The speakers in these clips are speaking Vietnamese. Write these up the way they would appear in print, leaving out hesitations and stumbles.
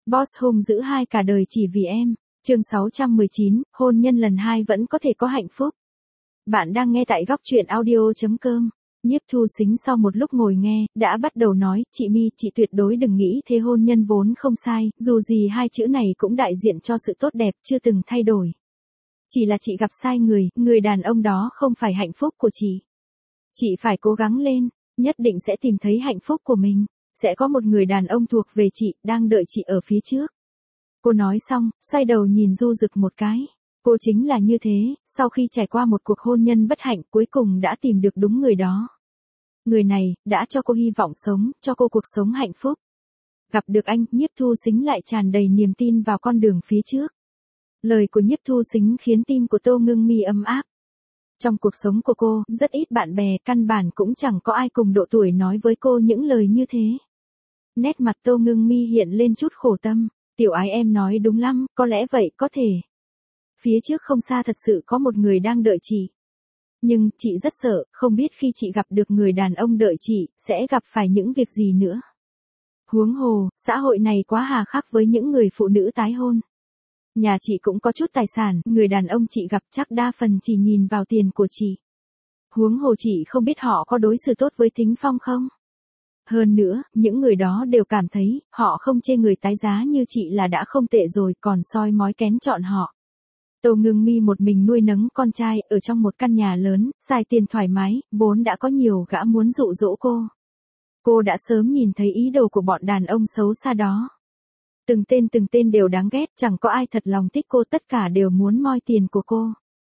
Boss hung dữ hai cả đời chỉ vì em. Chương 619, hôn nhân lần 2 vẫn có thể có hạnh phúc. Bạn đang nghe tại góc truyện audio.com. Nhiếp Thu Sính sau một lúc ngồi nghe, đã bắt đầu nói, chị My, chị tuyệt đối đừng nghĩ thế, hôn nhân vốn không sai, dù gì hai chữ này cũng đại diện cho sự tốt đẹp, chưa từng thay đổi. Chỉ là chị gặp sai người đàn ông đó không phải hạnh phúc của chị. Chị phải cố gắng lên, nhất định sẽ tìm thấy hạnh phúc của mình, sẽ có một người đàn ông thuộc về chị, đang đợi chị ở phía trước. Cô nói xong, xoay đầu nhìn Du Dực một cái. Cô chính là như thế, sau khi trải qua một cuộc hôn nhân bất hạnh cuối cùng đã tìm được đúng người đó. Người này, đã cho cô hy vọng sống, cho cô cuộc sống hạnh phúc. Gặp được anh, Nhiếp Thu Sính lại tràn đầy niềm tin vào con đường phía trước. Lời của Nhiếp Thu Sính khiến tim của Tô Ngưng Mi ấm áp. Trong cuộc sống của cô, rất ít bạn bè, căn bản cũng chẳng có ai cùng độ tuổi nói với cô những lời như thế. Nét mặt Tô Ngưng Mi hiện lên chút khổ tâm. Tiểu Ái em nói đúng lắm, có lẽ vậy, có thể. Phía trước không xa thật sự có một người đang đợi chị. Nhưng, chị rất sợ, không biết khi chị gặp được người đàn ông đợi chị, sẽ gặp phải những việc gì nữa. Huống hồ, xã hội này quá hà khắc với những người phụ nữ tái hôn. Nhà chị cũng có chút tài sản, người đàn ông chị gặp chắc đa phần chỉ nhìn vào tiền của chị. Huống hồ chị không biết họ có đối xử tốt với Thính Phong không? Hơn nữa, những người đó đều cảm thấy, họ không chê người tái giá như chị là đã không tệ rồi, còn soi mói kén chọn họ. Tô Ngưng Mi một mình nuôi nấng con trai, ở trong một căn nhà lớn, xài tiền thoải mái, vốn đã có nhiều gã muốn dụ dỗ cô. Cô đã sớm nhìn thấy ý đồ của bọn đàn ông xấu xa đó. Từng tên đều đáng ghét, chẳng có ai thật lòng thích cô, tất cả đều muốn moi tiền của cô.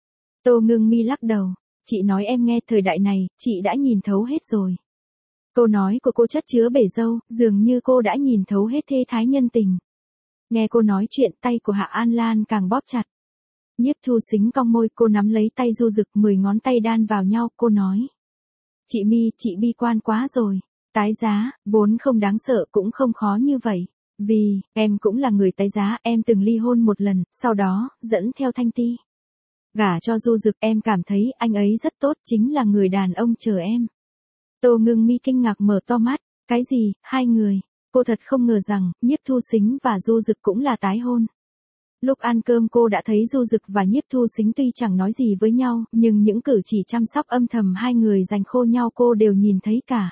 Tô Ngưng Mi lắc đầu, chị nói em nghe, thời đại này, chị đã nhìn thấu hết rồi. Câu nói của cô chất chứa bể dâu, dường như cô đã nhìn thấu hết thê thái nhân tình. Nghe cô nói chuyện, tay của Hạ An Lan càng bóp chặt. Nhiếp Thu Sính cong môi, cô nắm lấy tay Du Dực, 10 ngón tay đan vào nhau, cô nói. Chị My, chị bi quan quá rồi. Tái giá, vốn không đáng sợ, cũng không khó như vậy. Vì, em cũng là người tái giá, em từng ly hôn một lần, sau đó, dẫn theo Thanh Ti. Gả cho Du Dực, em cảm thấy anh ấy rất tốt, chính là người đàn ông chờ em. Tô Ngưng Mi kinh ngạc mở to mắt, cái gì, hai người? Cô thật không ngờ rằng, Nhiếp Thu Sính và Du Dực cũng là tái hôn. Lúc ăn cơm cô đã thấy Du Dực và Nhiếp Thu Sính tuy chẳng nói gì với nhau, nhưng những cử chỉ chăm sóc âm thầm hai người dành khô nhau cô đều nhìn thấy cả.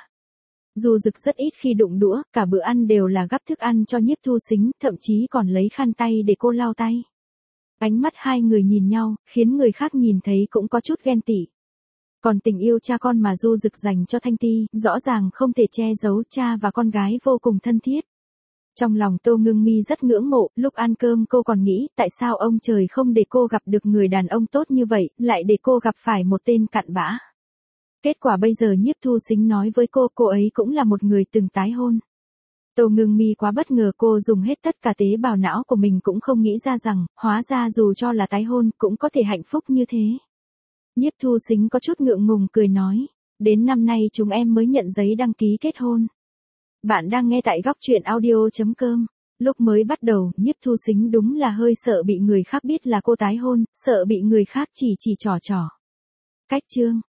Du Dực rất ít khi đụng đũa, cả bữa ăn đều là gắp thức ăn cho Nhiếp Thu Sính, thậm chí còn lấy khăn tay để cô lau tay. Ánh mắt hai người nhìn nhau, khiến người khác nhìn thấy cũng có chút ghen tị. Còn tình yêu cha con mà Du Dực dành cho Thanh Ti, rõ ràng không thể che giấu, cha và con gái vô cùng thân thiết. Trong lòng Tô Ngưng Mi rất ngưỡng mộ, lúc ăn cơm cô còn nghĩ, tại sao ông trời không để cô gặp được người đàn ông tốt như vậy, lại để cô gặp phải một tên cặn bã. Kết quả bây giờ Nhiếp Thu Sính nói với cô ấy cũng là một người từng tái hôn. Tô Ngưng Mi quá bất ngờ, cô dùng hết tất cả tế bào não của mình cũng không nghĩ ra rằng, hóa ra dù cho là tái hôn, cũng có thể hạnh phúc như thế. Nhiếp Thu Sính có chút ngượng ngùng cười nói, đến năm nay chúng em mới nhận giấy đăng ký kết hôn. Bạn đang nghe tại góc truyện audio.com. Lúc mới bắt đầu, Nhiếp Thu Sính đúng là hơi sợ bị người khác biết là cô tái hôn, sợ bị người khác chỉ trỏ. Cách chương